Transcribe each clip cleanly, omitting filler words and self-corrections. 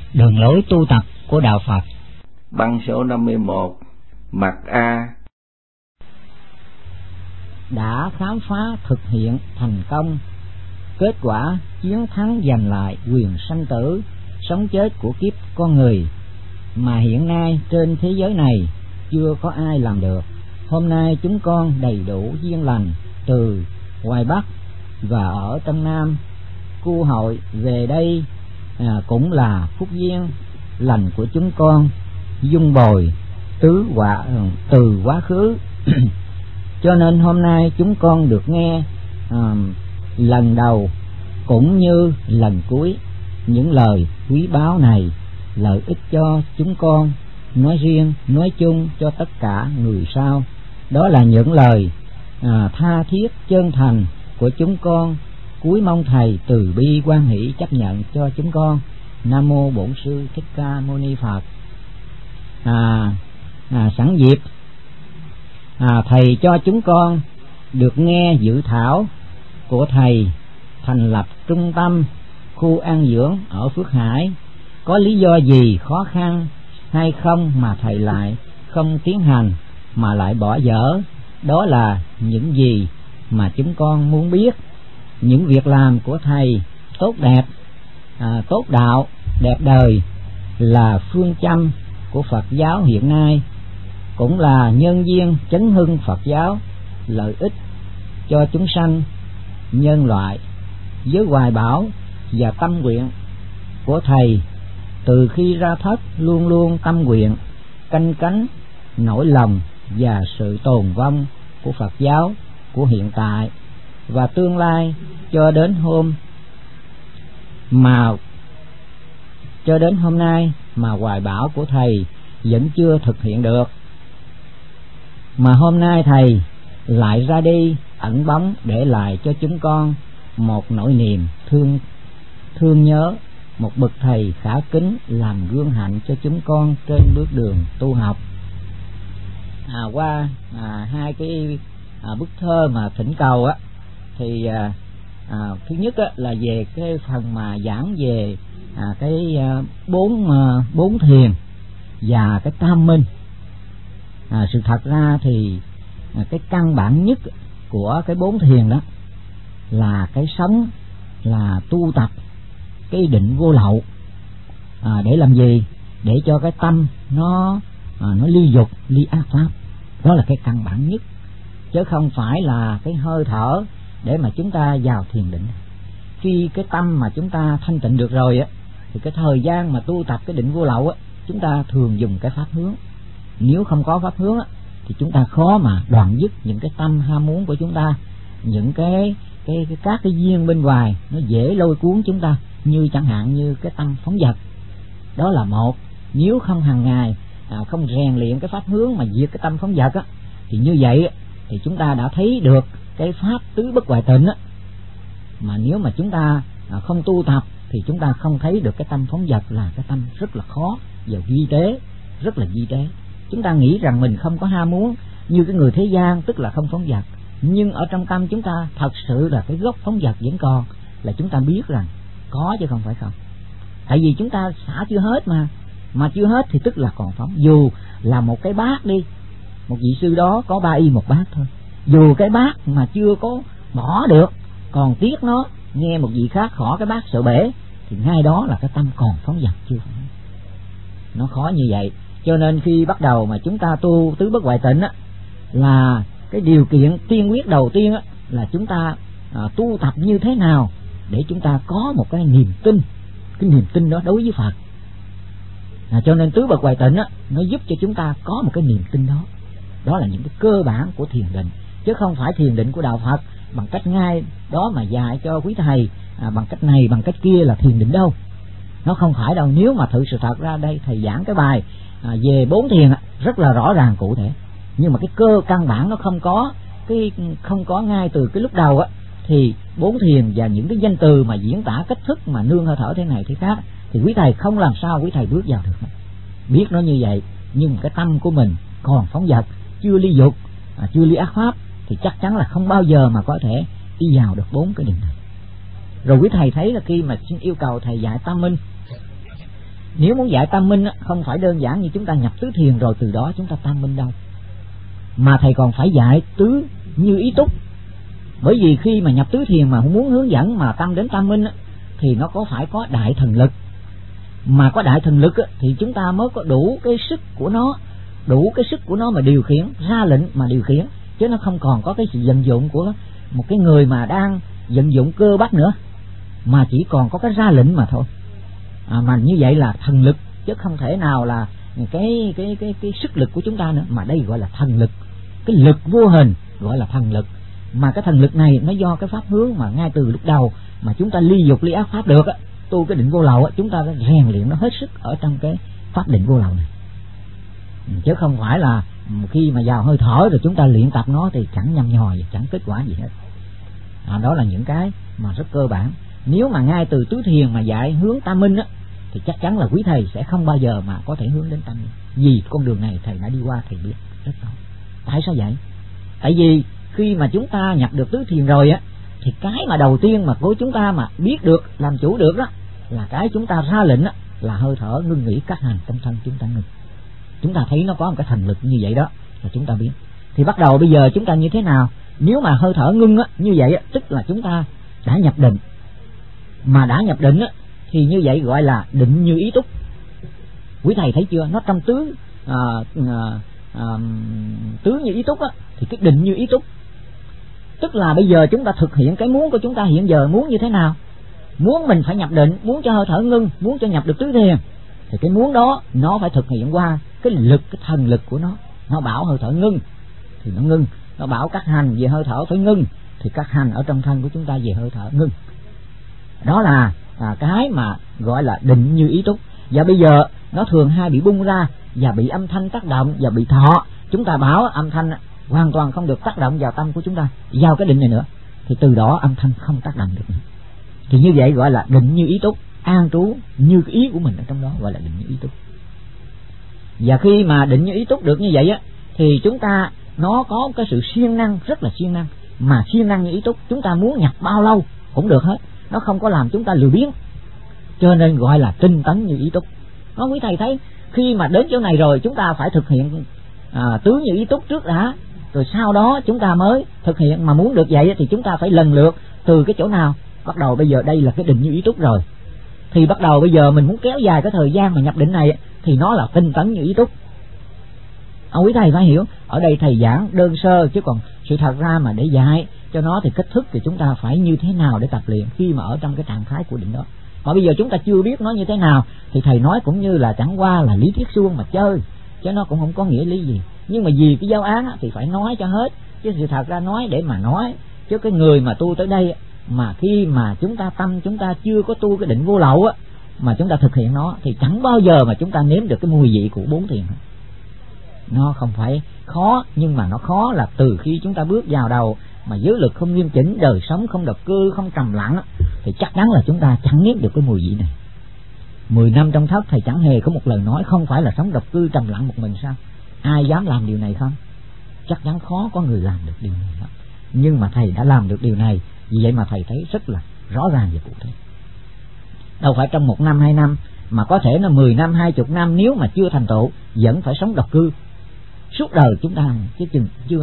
Đường lối tu tập của Đạo Phật. Băng số 51, mặt A. Đã khám phá thực hiện thành công kết quả chiến thắng giành lại quyền sanh tử, sống chết của kiếp con người mà hiện nay trên thế giới này chưa có ai làm được. Hôm nay chúng con đầy đủ duyên lành từ ngoài Bắc và ở trong Nam cu hội về đây cũng là phúc duyên lành của chúng con dung bồi từ quá khứ. Cho nên hôm nay chúng con được nghe lần đầu cũng như lần cuối những lời quý báu này, lợi ích cho chúng con nói riêng, nói chung cho tất cả người sau. Đó là những lời tha thiết chân thành của chúng con, cúi mong Thầy từ bi hoan hỷ chấp nhận cho chúng con. Nam mô Bổn Sư Thích Ca Mâu Ni Phật. Sẵn dịp Thầy cho chúng con được nghe dự thảo của Thầy thành lập trung tâm khu an dưỡng ở Phước Hải. Có lý do gì khó khăn hay không mà Thầy lại không tiến hành mà lại bỏ dở? Đó là những gì mà chúng con muốn biết. Những việc làm của Thầy tốt đẹp, tốt đạo, đẹp đời là phương châm của Phật giáo hiện nay, cũng là nhân duyên chấn hưng Phật giáo, lợi ích cho chúng sanh nhân loại. Với hoài bão và tâm nguyện của Thầy từ khi ra thất luôn luôn tâm nguyện canh cánh nỗi lòng và sự tồn vong của Phật giáo của hiện tại và tương lai cho đến hôm nay mà hoài bão của Thầy vẫn chưa thực hiện được. Mà hôm nay Thầy lại ra đi ẩn bóng để lại cho chúng con một nỗi niềm thương nhớ, một bậc Thầy khả kính làm gương hạnh cho chúng con trên bước đường tu học. Qua hai cái bức thơ mà thỉnh cầu á, thì thứ nhất á, là về cái phần mà giảng về cái bốn thiền và cái tam minh. Sự thật ra thì cái căn bản nhất của cái bốn thiền đó là cái sống, là tu tập cái định vô lậu. Để làm gì? Để cho cái tâm nó ly dục, ly ác pháp. Đó là cái căn bản nhất, chứ không phải là cái hơi thở để mà chúng ta vào thiền định. Khi cái tâm mà chúng ta thanh tịnh được rồi á, thì cái thời gian mà tu tập cái định vô lậu á, chúng ta thường dùng cái pháp hướng. Nếu không có pháp hướng á, thì chúng ta khó mà đoạn dứt những cái tâm ham muốn của chúng ta, những các cái duyên bên ngoài nó dễ lôi cuốn chúng ta, như chẳng hạn như cái tâm phóng dật. Đó là một. Nếu không hàng ngày không rèn luyện cái pháp hướng mà diệt cái tâm phóng dật á, thì như vậy thì chúng ta đã thấy được cái pháp tứ bất hoại tịnh á. Mà nếu mà chúng ta không tu tập thì chúng ta không thấy được cái tâm phóng dật là cái tâm rất là khó và vi tế, rất là vi tế. Chúng ta nghĩ rằng mình không có ham muốn như cái người thế gian, tức là không phóng dật, nhưng ở trong tâm chúng ta thật sự là cái gốc phóng dật vẫn còn, là chúng ta biết rằng có chứ không phải không. Tại vì chúng ta xả chưa hết mà chưa hết thì tức là còn phóng. Dù là một cái bát đi, một vị sư đó có 3 y một bát thôi, dù cái bát mà chưa có bỏ được, còn tiếc nó, nghe một vị khác khỏ cái bát sợ bể, thì ngay đó là cái tâm còn phóng dật chưa phóng. Nó khó như vậy. Cho nên khi bắt đầu mà chúng ta tu tứ bất hoại tịnh á, là cái điều kiện tiên quyết đầu tiên á, là chúng ta tu tập như thế nào để chúng ta có một cái niềm tin. Cái niềm tin đó đối với Phật. Cho nên tứ bậc hoại tịnh á, nó giúp cho chúng ta có một cái niềm tin đó. Đó là những cái cơ bản của thiền định, chứ không phải thiền định của Đạo Phật bằng cách ngay đó mà dạy cho quý Thầy bằng cách này bằng cách kia là thiền định đâu. Nó không phải đâu. Nếu mà thực sự thật ra đây Thầy giảng cái bài về 4 thiền rất là rõ ràng cụ thể, nhưng mà cái cơ căn bản nó không có ngay từ cái lúc đầu á, thì 4 thiền và những cái danh từ mà diễn tả cách thức mà nương hơi thở thế này thế khác, thì quý Thầy không làm sao quý Thầy bước vào được. Biết nó như vậy, nhưng cái tâm của mình còn phóng dật, chưa ly dục, chưa ly ác pháp, thì chắc chắn là không bao giờ mà có thể đi vào được 4 cái định này. Rồi quý Thầy thấy là khi mà xin yêu cầu Thầy dạy tam minh, Nếu muốn dạy tam minh không phải đơn giản như chúng ta nhập tứ thiền rồi từ đó chúng ta tam minh đâu, mà thầy còn phải dạy tứ như ý túc. Bởi vì khi mà nhập tứ thiền mà muốn hướng dẫn mà tâm đến tam minh thì nó phải có đại thần lực, mà có đại thần lực thì chúng ta mới có đủ cái sức của nó, mà điều khiển, ra lệnh mà điều khiển, chứ nó không còn có cái sự vận dụng của một cái người mà đang vận dụng cơ bắp nữa, mà chỉ còn có cái ra lệnh mà thôi. Mà như vậy là thần lực, chứ không thể nào là cái sức lực của chúng ta nữa, mà đây gọi là thần lực, cái lực vô hình gọi là thần lực. Mà cái thần lực này nó do cái pháp hướng mà ngay từ lúc đầu mà chúng ta ly dục ly ác pháp được tu cái định vô lậu chúng ta rèn luyện nó hết sức ở trong cái pháp định vô lậu này, chứ không phải là khi mà vào hơi thở rồi chúng ta luyện tập nó thì chẳng nhăm nhòi, chẳng kết quả gì hết. Đó là những cái mà rất cơ bản. Nếu mà ngay từ tứ thiền mà dạy hướng tam minh thì chắc chắn là quý thầy sẽ không bao giờ mà có thể hướng đến tam minh, vì con đường này thầy đã đi qua, thầy biết rất rõ. Tại sao vậy? Tại vì khi mà chúng ta nhập được tứ thiền rồi thì cái mà đầu tiên mà của chúng ta mà biết được, làm chủ được đó là cái chúng ta ra lệnh là hơi thở ngưng nghỉ các hành trong thân chúng ta ngừng. Chúng ta thấy nó có một cái thần lực như vậy đó là chúng ta biết. Thì bắt đầu bây giờ chúng ta như thế nào? Nếu mà hơi thở ngưng như vậy tức là chúng ta đã nhập định. Mà đã nhập định thì như vậy gọi là định như ý túc. Quý thầy thấy chưa? Nó trong tứ như ý túc thì cái định như ý túc, tức là bây giờ chúng ta thực hiện cái muốn của chúng ta hiện giờ muốn như thế nào. Muốn mình phải nhập định, muốn cho hơi thở ngưng, muốn cho nhập được tứ thiền, thì cái muốn đó nó phải thực hiện qua cái lực, cái thần lực của nó. Nó bảo hơi thở ngưng thì nó ngưng, nó bảo các hành về hơi thở phải ngưng thì các hành ở trong thân của chúng ta về hơi thở ngưng. Đó là cái mà gọi là định như ý túc. Và bây giờ nó thường hay bị bung ra và bị âm thanh tác động và bị thọ. Chúng ta bảo âm thanh hoàn toàn không được tác động vào tâm của chúng ta, vào cái định này nữa, thì từ đó âm thanh không tác động được nữa. Thì như vậy gọi là định như ý túc, an trú như cái ý của mình ở trong đó, gọi là định như ý túc. Và khi mà định như ý túc được như vậy thì chúng ta nó có cái sự siêng năng, rất là siêng năng. Mà siêng năng như ý túc, chúng ta muốn nhập bao lâu cũng được hết, nó không có làm chúng ta lười biếng, cho nên gọi là tinh tấn như ý túc. Có quý thầy thấy khi mà đến chỗ này rồi chúng ta phải thực hiện tứ như ý túc trước đã, rồi sau đó chúng ta mới thực hiện. Mà muốn được vậy thì chúng ta phải lần lượt từ cái chỗ nào. Bắt đầu bây giờ đây là cái định như ý túc rồi, thì bắt đầu bây giờ mình muốn kéo dài cái thời gian mà nhập định này thì nó là tinh tấn như ý túc. Quý thầy phải hiểu, ở đây thầy giảng đơn sơ, chứ còn sự thật ra mà để dạy cho nó thì cách thức thì chúng ta phải như thế nào để tập luyện khi mà ở trong cái trạng thái của định đó. Mà bây giờ chúng ta chưa biết nó như thế nào thì thầy nói cũng như là chẳng qua là lý thuyết suông mà chơi, chứ nó cũng không có nghĩa lý gì. Nhưng mà vì cái giáo án thì phải nói cho hết, chứ sự thật ra nói để mà nói. Chứ cái người mà tu tới đây mà khi mà chúng ta tâm chúng ta chưa có tu cái định vô lậu mà chúng ta thực hiện nó thì chẳng bao giờ mà chúng ta nếm được cái mùi vị của bốn thiền. Nó không phải khó, nhưng mà nó khó là từ khi chúng ta bước vào đầu mà giới lực không nghiêm chỉnh, đời sống không độc cư, không trầm lặng thì chắc chắn là chúng ta chẳng nếm được cái mùi vị này. 10 năm trong thất thầy chẳng hề có một lời nói không phải là sống độc cư trầm lặng một mình sao? Ai dám làm điều này không? Chắc chắn khó có người làm được điều này đó. Nhưng mà thầy đã làm được điều này, vì vậy mà thầy thấy rất là rõ ràng và cụ thể. Đâu phải trong 1 năm 2 năm, mà có thể là 10 năm 20 năm, nếu mà chưa thành tựu vẫn phải sống độc cư suốt đời chúng ta, chứ chưa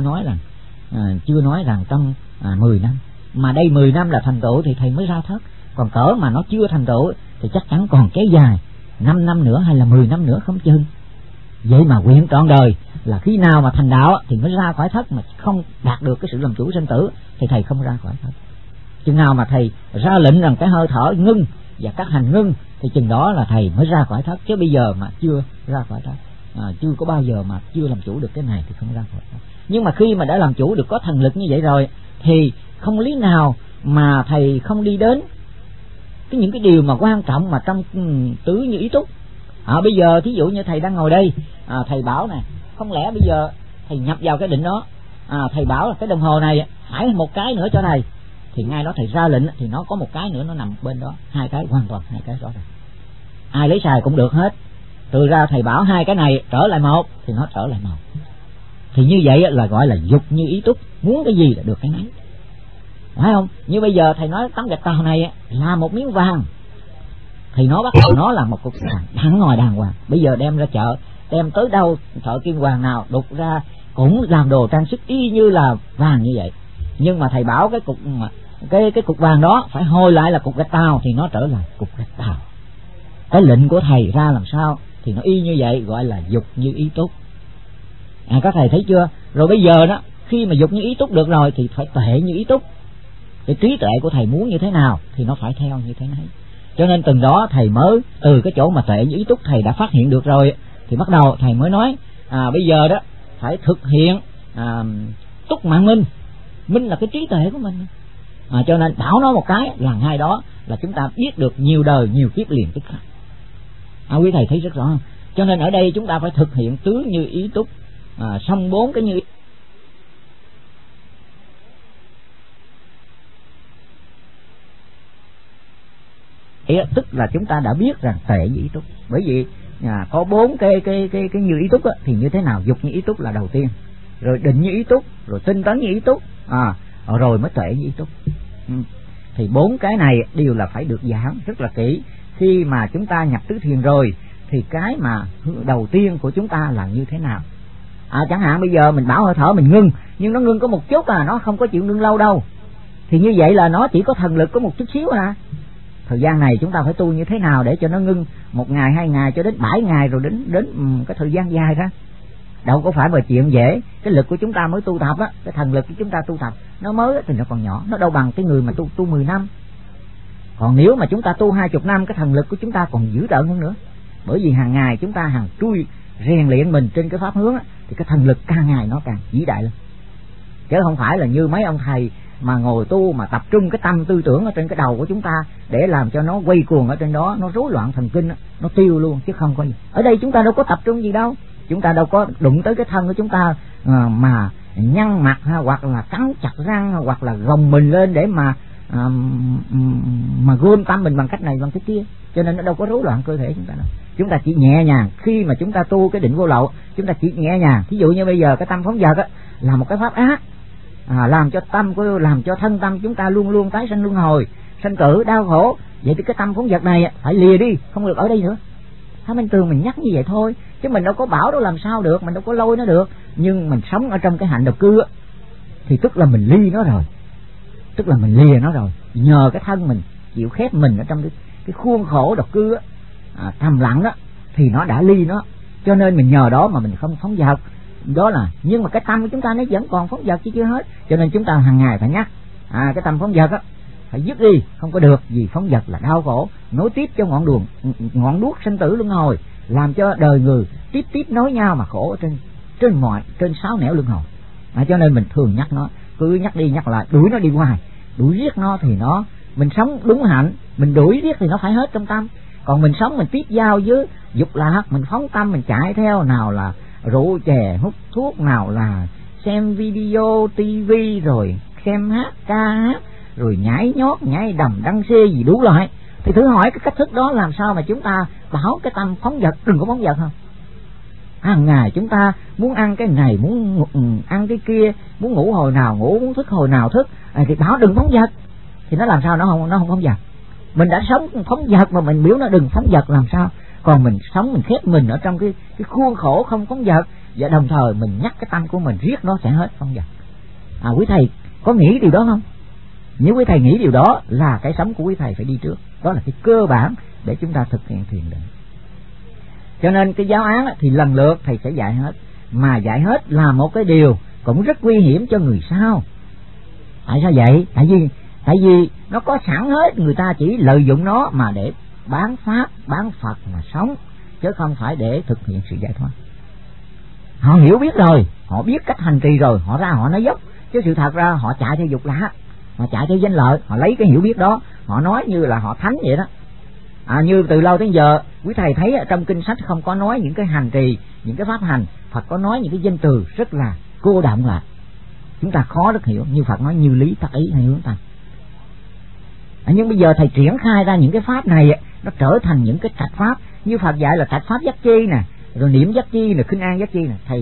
nói rằng trong 10 năm. Mà đây 10 năm là thành tựu thì thầy mới ra thất. Còn cỡ mà nó chưa thành tựu thì chắc chắn còn kéo dài 5 năm nữa hay là 10 năm nữa không chừng. Vậy mà nguyện trọn đời là khi nào mà thành đạo thì mới ra khỏi thất, mà không đạt được cái sự làm chủ sinh tử thì thầy không ra khỏi thất. Chừng nào mà thầy ra lệnh rằng cái hơi thở ngưng và các hành ngưng thì chừng đó là thầy mới ra khỏi thất. Chứ bây giờ mà chưa ra khỏi thất, chưa có bao giờ mà chưa làm chủ được cái này thì không ra khỏi thất. Nhưng mà khi mà đã làm chủ được, có thần lực như vậy rồi thì không lý nào mà thầy không đi đến những cái điều mà quan trọng mà trong tứ như ý túc. Bây giờ thí dụ như thầy đang ngồi đây, thầy bảo nè, không lẽ bây giờ thầy nhập vào cái định đó, thầy bảo là cái đồng hồ này phải một cái nữa cho thầy, thì ngay đó thầy ra lệnh thì nó có một cái nữa nó nằm bên đó, 2 cái hoàn toàn 2 cái rõ ràng, ai lấy xài cũng được hết. Từ ra thầy bảo 2 cái này trở lại một thì nó trở lại một. Thì như vậy là gọi là dục như ý túc, muốn cái gì là được cái nấy, phải không? Như bây giờ thầy nói tấm gạch tàu này là một miếng vàng, thì nó bắt đầu nó là một cục vàng ngoài đàng hoàng. Bây giờ đem ra chợ, đem tới đâu thợ kim hoàng nào đục ra cũng làm đồ trang sức y như là vàng như vậy. Nhưng mà thầy bảo cái cục vàng đó phải hồi lại là cục gạch tàu thì nó trở lại cục gạch tàu. Cái lệnh của thầy ra làm sao thì nó y như vậy, gọi là dục như ý túc. Các thầy thấy chưa? Rồi bây giờ đó, khi mà dục như ý túc được rồi thì phải tuệ như ý túc. Cái trí tuệ của thầy muốn như thế nào thì nó phải theo như thế này. Cho nên từng đó thầy mới từ cái chỗ mà tuệ như ý túc thầy đã phát hiện được rồi, thì bắt đầu thầy mới nói bây giờ đó phải thực hiện túc mạng minh. Minh là cái trí tuệ của mình. Cho nên bảo nó một cái là ngay đó là chúng ta biết được nhiều đời nhiều kiếp liền tức khắc. Quý thầy thấy rất rõ không? Cho nên ở đây chúng ta phải thực hiện tứ như ý túc, xong 4 cái như ý, tức là chúng ta đã biết rằng tuệ như ý túc. Bởi vì có 4 cái như ý túc thì như thế nào? Dục như ý túc là đầu tiên, rồi định như ý túc, rồi tinh tấn như ý túc, rồi mới tuệ như ý túc. Thì 4 cái này đều là phải được giảng rất là kỹ. Khi mà chúng ta nhập tứ thiền rồi thì cái mà đầu tiên của chúng ta là như thế nào? Chẳng hạn bây giờ mình bảo hơi thở mình ngưng, nhưng nó ngưng có một chút nó không có chịu ngưng lâu đâu, thì như vậy là nó chỉ có thần lực có một chút xíu Thời gian này chúng ta phải tu như thế nào để cho nó ngưng 1 ngày 2 ngày cho đến 7 ngày, rồi đến cái thời gian dài ra. Đâu có phải mà chuyện dễ. Cái lực của chúng ta mới tu tập cái thần lực của chúng ta tu tập nó mới thì nó còn nhỏ, nó đâu bằng cái người mà tu 10 năm. Còn nếu mà chúng ta tu 20 năm, cái thần lực của chúng ta còn dữ đợn hơn nữa. Bởi vì hàng ngày chúng ta hàng trui rèn luyện mình trên cái pháp hướng thì cái thần lực càng ngày nó càng vĩ đại lên. Chứ không phải là như mấy ông thầy mà ngồi tu mà tập trung cái tâm tư tưởng ở trên cái đầu của chúng ta để làm cho nó quay cuồng ở trên đó, nó rối loạn thần kinh, nó tiêu luôn chứ không có gì. Ở đây chúng ta đâu có tập trung gì đâu, chúng ta đâu có đụng tới cái thân của chúng ta mà nhăn mặt hoặc là cắn chặt răng hoặc là gồng mình lên để mà gom tâm mình bằng cách này bằng cái kia. Cho nên nó đâu có rối loạn cơ thể chúng ta đâu. Chúng ta chỉ nhẹ nhàng. Khi mà chúng ta tu cái định vô lậu, chúng ta chỉ nhẹ nhàng. Ví dụ như bây giờ cái tâm phóng dật là một cái pháp ác, làm cho thân tâm chúng ta luôn luôn tái sanh luân hồi, sanh tử đau khổ. Vậy thì cái tâm phóng dật này phải lìa đi, không được ở đây nữa. Thái Minh Tường mình nhắc như vậy thôi, chứ mình đâu có bảo đâu làm sao được, mình đâu có lôi nó được. Nhưng mình sống ở trong cái hạnh độc cư thì tức là mình ly nó rồi, tức là mình lìa nó rồi. Nhờ cái thân mình chịu khép mình ở trong cái khuôn khổ độc cư thầm lặng đó, thì nó đã ly nó. Cho nên mình nhờ đó mà mình không phóng dật. Đó là, nhưng mà cái tâm của chúng ta nó vẫn còn phóng dật chứ chưa hết. Cho nên chúng ta hàng ngày phải nhắc cái tâm phóng dật phải dứt đi, không có được. Vì phóng dật là đau khổ, nối tiếp cho ngọn đuốc sinh tử luân hồi, làm cho đời người tiếp nối nhau mà khổ ở trên 6 nẻo luân hồi. Cho nên mình thường nhắc nó, cứ nhắc đi nhắc lại, đuổi nó đi hoài. Đuổi giết nó thì mình sống đúng hạnh, mình đuổi giết thì nó phải hết trong tâm. Còn mình sống mình tiếp giao với dục lạc, mình phóng tâm mình chạy theo, nào là rượu chè hút thuốc, nào là xem video tivi, rồi xem hát ca hát, rồi nhảy nhót nhảy đầm đăng xê gì đủ loại. Thì thử hỏi cái cách thức đó làm sao mà chúng ta bảo cái tâm phóng dật đừng có phóng dật không? Hàng ngày chúng ta muốn ăn cái này, muốn ăn cái kia, muốn ngủ hồi nào ngủ, muốn thức hồi nào thức, thì bảo đừng phóng dật. Thì nó làm sao nó không phóng dật? Mình đã sống phóng dật mà mình biểu nó đừng phóng dật làm sao? Còn mình sống mình khép mình ở trong cái khuôn khổ không phóng dật, và đồng thời mình nhắc cái tâm của mình riết nó sẽ hết phóng dật. Quý thầy có nghĩ điều đó không? Nếu quý thầy nghĩ điều đó là cái sống của quý thầy phải đi trước. Đó là cái cơ bản để chúng ta thực hiện thiền định. Cho nên cái giáo án thì lần lượt thầy sẽ dạy hết. Mà dạy hết là một cái điều cũng rất nguy hiểm cho người sau. Tại sao vậy? Tại vì nó có sẵn hết, người ta chỉ lợi dụng nó mà để bán pháp, bán Phật mà sống, chứ không phải để thực hiện sự giải thoát. Họ hiểu biết rồi, họ biết cách hành trì rồi, họ ra họ nói dốc, chứ sự thật ra họ chạy theo dục lạc, họ chạy theo danh lợi, họ lấy cái hiểu biết đó, họ nói như là họ thánh vậy đó. Như từ lâu đến giờ quý thầy thấy trong kinh sách không có nói những cái hành trì, những cái pháp hành. Phật có nói những cái danh từ rất là cô động lại, chúng ta khó được hiểu. Như Phật nói như lý tác ý hay hướng tâm. Nhưng bây giờ thầy triển khai ra những cái pháp này, nó trở thành những cái trạch pháp. Như Phật dạy là trạch pháp giác chi nè, rồi niệm giác chi nè, khinh an giác chi nè.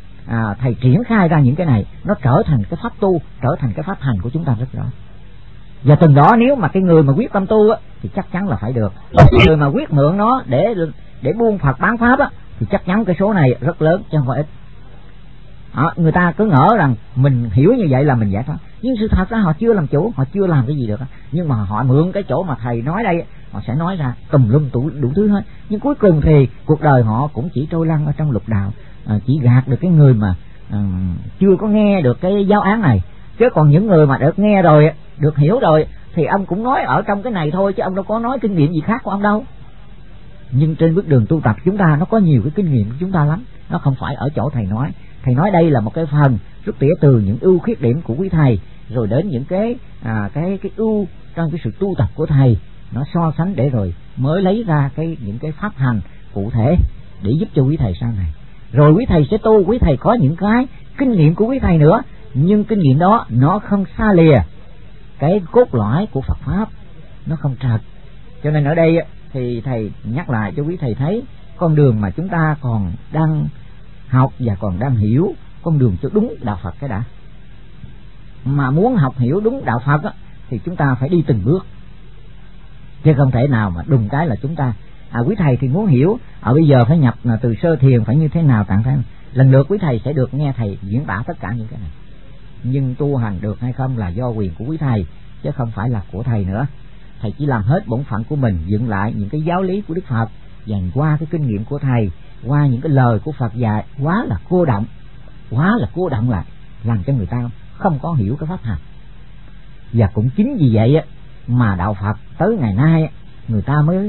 Thầy triển khai ra những cái này, nó trở thành cái pháp tu, trở thành cái pháp hành của chúng ta rất rõ. Và từng đó nếu mà cái người mà quyết tâm tu á, thì chắc chắn là phải được. Người mà quyết mượn nó để buôn Phật bán pháp á, thì chắc chắn cái số này rất lớn chứ không phải ít. Người ta cứ ngỡ rằng mình hiểu như vậy là mình giải thoát, nhưng sự thật ra họ chưa làm chủ, họ chưa làm cái gì được. Nhưng mà họ mượn cái chỗ mà thầy nói đây, họ sẽ nói ra tùm lum đủ thứ hết. Nhưng cuối cùng thì cuộc đời họ cũng chỉ trôi lăn ở trong lục đạo, chỉ gạt được cái người mà chưa có nghe được cái giáo án này. Chứ còn những người mà được nghe rồi, được hiểu rồi, thì ông cũng nói ở trong cái này thôi, chứ ông đâu có nói kinh nghiệm gì khác của ông đâu. Nhưng trên bước đường tu tập chúng ta nó có nhiều cái kinh nghiệm của chúng ta lắm, nó không phải ở chỗ thầy nói. Thầy nói đây là một cái phần rút tỉa từ những ưu khuyết điểm của quý thầy, rồi đến những cái ưu trong cái sự tu tập của thầy, nó so sánh để rồi mới lấy ra những cái pháp hành cụ thể để giúp cho quý thầy sau này. Rồi quý thầy sẽ tu, quý thầy có những cái kinh nghiệm của quý thầy nữa, nhưng kinh nghiệm đó nó không xa lìa cái cốt lõi của Phật pháp, nó không trật. Cho nên ở đây thì thầy nhắc lại cho quý thầy thấy con đường mà chúng ta còn đang học và còn đang hiểu, con đường cho đúng đạo Phật cái đã. Mà muốn học hiểu đúng đạo Phật á, thì chúng ta phải đi từng bước, chứ không thể nào mà đùng cái là chúng ta quý thầy thì muốn hiểu bây giờ phải nhập từ sơ thiền phải như thế nào tạng thế. Lần lượt quý thầy sẽ được nghe thầy diễn tả tất cả những cái này, nhưng tu hành được hay không là do quyền của quý thầy, chứ không phải là của thầy nữa. Thầy chỉ làm hết bổn phận của mình, dựng lại những cái giáo lý của Đức Phật, dành qua cái kinh nghiệm của thầy, qua những cái lời của Phật dạy, quá là cô động lại, làm cho người ta không có hiểu cái pháp hành. Và cũng chính vì vậy mà đạo Phật tới ngày nay người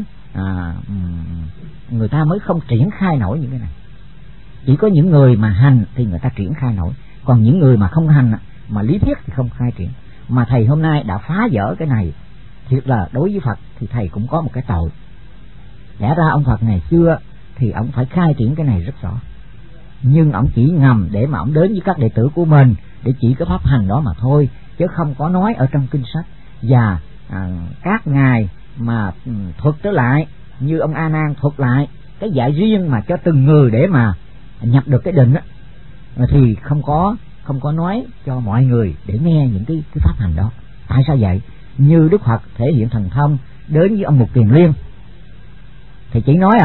ta mới không triển khai nổi những cái này. Chỉ có những người mà hành thì người ta triển khai nổi, còn những người mà không hành mà lý thuyết thì không khai triển. Mà thầy hôm nay đã phá vỡ cái này, thiệt là đối với Phật thì thầy cũng có một cái tội. Lẽ ra ông Phật ngày xưa thì ông phải khai triển cái này rất rõ, nhưng ông chỉ ngầm để mà ông đến với các đệ tử của mình để chỉ cái pháp hành đó mà thôi, chứ không có nói ở trong kinh sách. Và các ngài mà thuật trở lại, như ông A Nan thuật lại cái dạy riêng mà cho từng người để mà nhập được cái định á, thì không có nói cho mọi người để nghe những cái pháp hành đó. Tại sao vậy? Như Đức Phật thể hiện thần thông đến với ông Mục Kiền Liên thì chỉ nói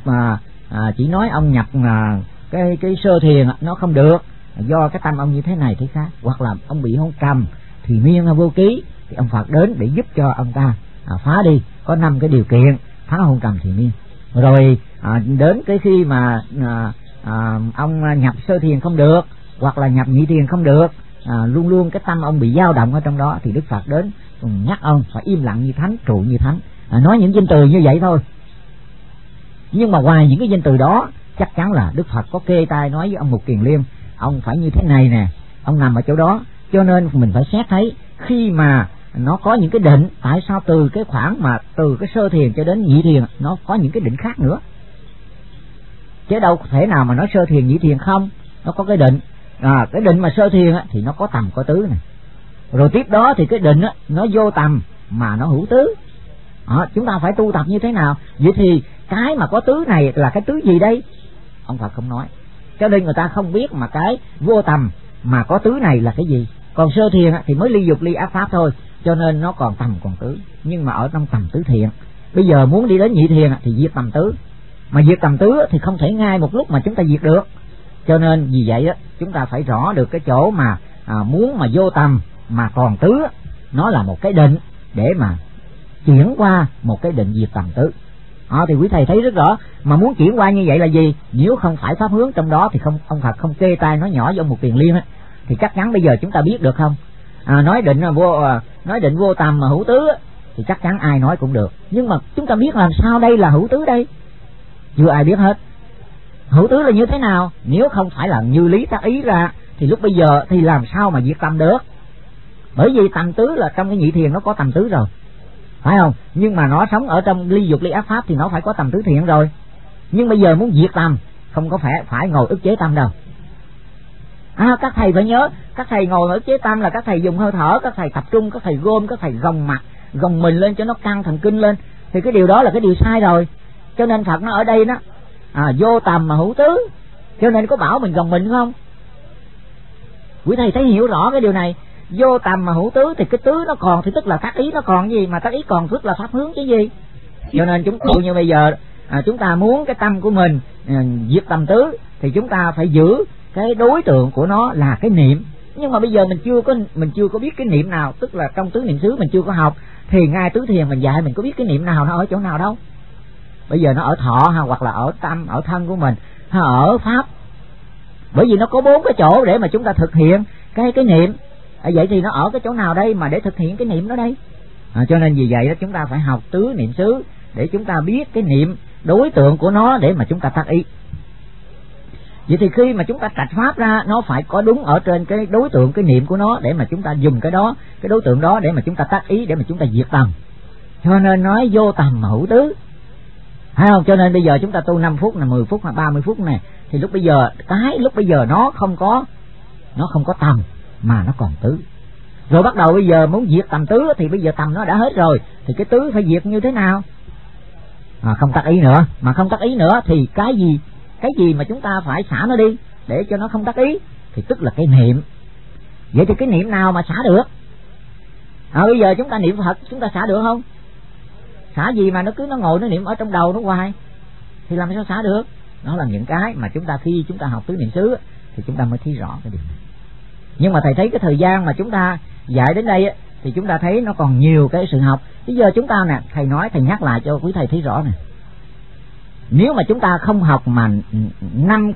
ông nhập cái sơ thiền nó không được, do cái tâm ông như thế này thế khác, hoặc là ông bị hôn trầm thì miên vô ký, thì ông Phật đến để giúp cho ông ta phá đi. Có 5 cái điều kiện phá hôn trầm thì miên. Rồi đến cái khi mà ông nhập sơ thiền không được, hoặc là nhập nhị thiền không được, luôn luôn cái tâm ông bị dao động ở trong đó, thì Đức Phật đến nhắc ông phải im lặng như thánh, trụ như thánh, nói những danh từ như vậy thôi. Nhưng mà ngoài những cái danh từ đó, chắc chắn là Đức Phật có kê tai nói với ông Mục Kiền Liên, ông phải như thế này nè, ông nằm ở chỗ đó. Cho nên mình phải xét thấy khi mà nó có những cái định, tại sao từ cái khoảng mà từ cái sơ thiền cho đến nhị thiền nó có những cái định khác nữa, chứ đâu thể nào mà nói sơ thiền nhị thiền không, nó có cái định. Cái định mà sơ thiền thì nó có tầm có tứ này, rồi tiếp đó thì cái định nó vô tầm mà nó hữu tứ. Chúng ta phải tu tập như thế nào? Vậy thì cái mà có tứ này là cái tứ gì đây? Ông Phật không nói, cho nên người ta không biết mà cái vô tầm mà có tứ này là cái gì. Còn sơ thiền thì mới ly dục ly ác pháp thôi, cho nên nó còn tầm còn tứ, nhưng mà ở trong tầm tứ thiện. Bây giờ muốn đi đến nhị thiền thì diệt tầm tứ, mà diệt tầm tứ thì không thể ngay một lúc mà chúng ta diệt được. Cho nên vì vậy chúng ta phải rõ được cái chỗ mà muốn mà vô tầm mà còn tứ, nó là một cái định để mà chuyển qua một cái định diệt tầm tứ. Thì quý thầy thấy rất rõ. Mà muốn chuyển qua như vậy là gì? Nếu không phải pháp hướng trong đó thì ông Phật không kê tai nói nhỏ với ông Mục Kiền Liên thì chắc chắn bây giờ chúng ta biết được không? Nói định vô tầm mà hữu tứ thì chắc chắn ai nói cũng được, nhưng mà chúng ta biết làm sao đây là hữu tứ đây? Chưa ai biết hết. Hữu tứ là như thế nào? Nếu không phải là như lý tác ý ra thì lúc bây giờ thì làm sao mà diệt tầm được? Bởi vì tầm tứ là trong cái nhị thiền nó có tầm tứ rồi, phải không? Nhưng mà nó sống ở trong ly dục ly ác pháp thì nó phải có tầm tứ thiện rồi. Nhưng bây giờ muốn diệt tầm không có phải ngồi ức chế tâm đâu. Các thầy phải nhớ, các thầy ngồi ức chế tâm là các thầy dùng hơi thở, các thầy tập trung, các thầy gom, các thầy gồng mặt, gồng mình lên cho nó căng thần kinh lên, thì cái điều đó là cái điều sai rồi. Cho nên Phật nó ở đây đó vô tầm mà hữu tứ, cho nên có bảo mình gồng mình không? Quý thầy thấy hiểu rõ cái điều này. Vô tầm mà hữu tứ thì cái tứ nó còn thì tức là tác ý nó còn gì, mà tác ý còn tức là pháp hướng chứ gì. Cho nên chúng tôi như bây giờ chúng ta muốn cái tâm của mình diệt tầm tứ thì chúng ta phải giữ cái đối tượng của nó là cái niệm. Nhưng mà bây giờ mình chưa có biết cái niệm nào, tức là trong tứ niệm xứ mình chưa có học, thì ngay tứ thiền mình dạy mình có biết cái niệm nào nó ở chỗ nào đâu. Bây giờ nó ở thọ hoặc là ở tâm, ở thân của mình, hay ở pháp. Bởi vì nó có 4 cái chỗ để mà chúng ta thực hiện cái niệm. Vậy thì nó ở cái chỗ nào đây mà để thực hiện cái niệm đó đây? Cho nên vì vậy đó chúng ta phải học tứ niệm xứ để chúng ta biết cái niệm đối tượng của nó để mà chúng ta tác ý. Vậy thì khi mà chúng ta trạch pháp ra, nó phải có đúng ở trên cái đối tượng, cái niệm của nó để mà chúng ta dùng cái đó, cái đối tượng đó để mà chúng ta tác ý, để mà chúng ta diệt tầm. Cho nên nói vô tầm mà hữu tứ, phải không? Cho nên bây giờ chúng ta tu 5 phút, 10 phút, 30 phút này, thì lúc bây giờ nó không có tầm mà nó còn tứ. Rồi bắt đầu bây giờ muốn diệt tầm tứ thì bây giờ tầm nó đã hết rồi, thì cái tứ phải diệt như thế nào? Không tác ý nữa, mà không tác ý nữa thì cái gì mà chúng ta phải xả nó đi để cho nó không tác ý, thì tức là cái niệm. Vậy thì cái niệm nào mà xả được? Bây giờ chúng ta niệm Phật chúng ta xả được không? Xả gì mà nó ngồi nó niệm ở trong đầu nó hoài, thì làm sao xả được? Đó là những cái mà chúng ta khi chúng ta học tứ niệm xứ thì chúng ta mới thấy rõ cái điều này. Nhưng mà thầy thấy cái thời gian mà chúng ta dạy đến đây thì chúng ta thấy nó còn nhiều cái sự học. Bây giờ chúng ta nè, thầy nhắc lại cho quý thầy thấy rõ nè. Nếu mà chúng ta không học mà 5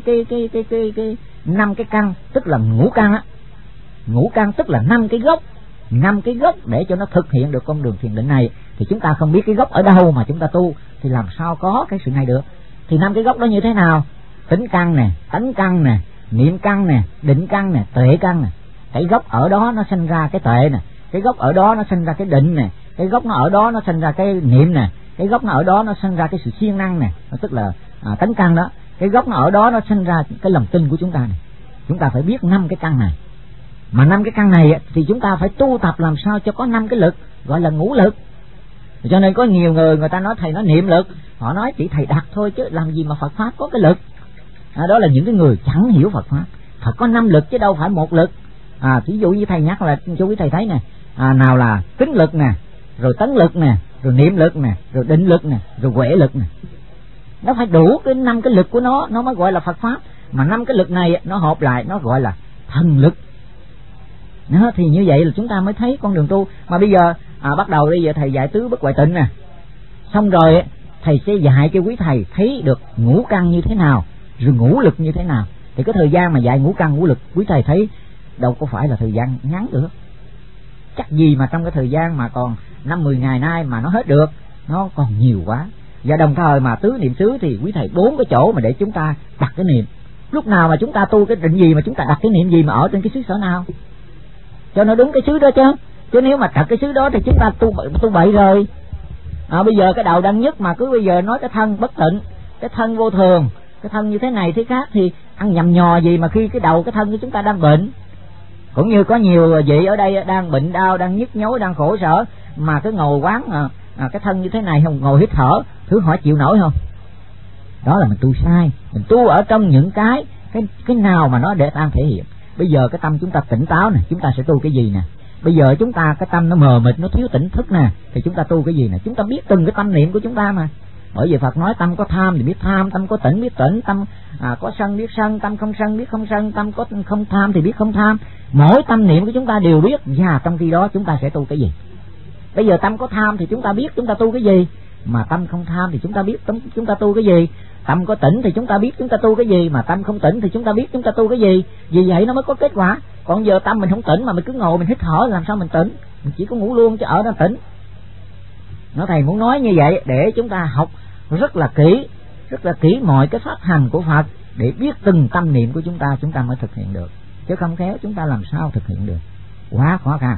cái căn, tức là ngũ căn á. Ngũ căn tức là 5 cái gốc để cho nó thực hiện được con đường thiền định này, thì chúng ta không biết cái gốc ở đâu mà chúng ta tu thì làm sao có cái sự này được. Thì 5 cái gốc đó như thế nào? Tính căn nè, tánh căn nè, niệm căn nè, định căn nè, tuệ căn nè. Cái gốc ở đó nó sinh ra cái tuệ nè, cái gốc ở đó nó sinh ra cái định nè, cái gốc nó ở đó nó sinh ra cái niệm nè, cái gốc nó ở đó nó sinh ra cái sự siêng năng nè, tức là tánh căn đó. Cái gốc nó ở đó nó sinh ra cái lòng tin của chúng ta này. Chúng ta phải biết 5 cái căn này. Mà 5 cái căn này thì chúng ta phải tu tập làm sao cho có 5 cái lực, gọi là ngũ lực. Cho nên có nhiều người ta nói thầy nói niệm lực, họ nói chỉ thầy đặt thôi chứ làm gì mà Phật pháp có cái lực. Đó là những cái người chẳng hiểu Phật pháp. Phật có 5 lực chứ đâu phải 1 lực. Ví dụ như thầy nhắc là cho quý thầy thấy nè, nào là tính lực nè, rồi tấn lực nè, rồi niệm lực nè, rồi định lực nè, rồi huệ lực nè. Nó phải đủ cái 5 cái lực của nó mới gọi là Phật pháp. Mà 5 cái lực này nó hợp lại nó gọi là thần lực. Đó, thì như vậy là chúng ta mới thấy con đường tu. Mà bây giờ bắt đầu bây giờ thầy dạy tứ bất hoại tịnh nè, xong rồi thầy sẽ dạy cho quý thầy thấy được ngũ căn như thế nào, rồi ngũ lực như thế nào. Thì cái thời gian mà dạy ngũ căn ngũ lực quý thầy thấy đâu có phải là thời gian ngắn được. Chắc gì mà trong cái thời gian mà còn 5-10 ngày nay mà nó hết được, nó còn nhiều quá. Và đồng thời mà tứ niệm xứ thì quý thầy 4 cái chỗ mà để chúng ta đặt cái niệm. Lúc nào mà chúng ta tu cái định gì mà chúng ta đặt cái niệm gì mà ở trên cái xứ sở nào, cho nó đúng cái xứ đó chứ. Chứ nếu mà đặt cái xứ đó thì chúng ta tu bậy rồi. Bây giờ cái đầu đang nhất mà cứ bây giờ nói cái thân bất tịnh, cái thân vô thường, cái thân như thế này thế khác, thì ăn nhầm nhò gì mà khi cái đầu cái thân của chúng ta đang bệnh. Cũng như có nhiều vị ở đây đang bệnh đau, đang nhức nhối, đang khổ sở, mà cứ ngồi quán cái thân như thế này không, ngồi hít thở, thử hỏi chịu nổi không? Đó là mình tu sai. Mình tu ở trong những cái nào mà nó để an thể hiện. Bây giờ cái tâm chúng ta tỉnh táo nè, chúng ta sẽ tu cái gì nè? Bây giờ chúng ta cái tâm nó mờ mịt, nó thiếu tỉnh thức nè, thì chúng ta tu cái gì nè? Chúng ta biết từng cái tâm niệm của chúng ta mà. Bởi vì Phật nói tâm có tham thì biết tham, tâm có tỉnh biết tỉnh, tâm có sân biết sân, tâm không sân biết không sân, tâm có không tham thì biết không tham. Mỗi tâm niệm của chúng ta đều biết, và trong khi đó chúng ta sẽ tu cái gì? Bây giờ tâm có tham thì chúng ta biết chúng ta tu cái gì, mà tâm không tham thì chúng ta biết chúng ta tu cái gì. Tâm có tỉnh thì chúng ta biết chúng ta tu cái gì, mà tâm không tỉnh thì chúng ta biết chúng ta tu cái gì. Vì vậy nó mới có kết quả. Còn giờ tâm mình không tỉnh mà mình cứ ngồi mình hít thở, làm sao mình tỉnh? Mình chỉ có ngủ luôn chứ ở đó tỉnh. Nó thầy muốn nói như vậy để chúng ta học rất là kỹ mọi cái pháp hành của Phật, để biết từng tâm niệm của chúng ta mới thực hiện được. Chứ không khéo chúng ta làm sao thực hiện được, quá khó khăn.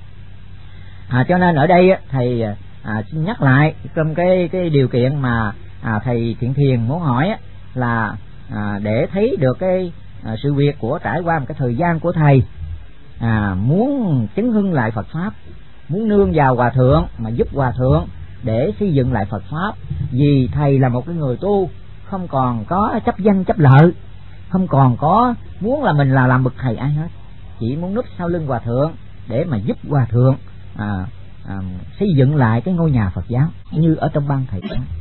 Cho nên ở đây thầy xin nhắc lại trong cái điều kiện mà thầy Thiện Thiền muốn hỏi là để thấy được cái sự việc của trải qua một cái thời gian của thầy, muốn chứng hưng lại Phật pháp, muốn nương vào Hòa Thượng mà giúp Hòa Thượng để xây dựng lại Phật pháp. Vì thầy là một cái người tu không còn có chấp danh chấp lợi, không còn có muốn là mình là làm bậc thầy ai hết. chỉ muốn núp sau lưng hòa thượng để mà giúp hòa thượng xây dựng lại cái ngôi nhà Phật giáo như ở trong băng thầy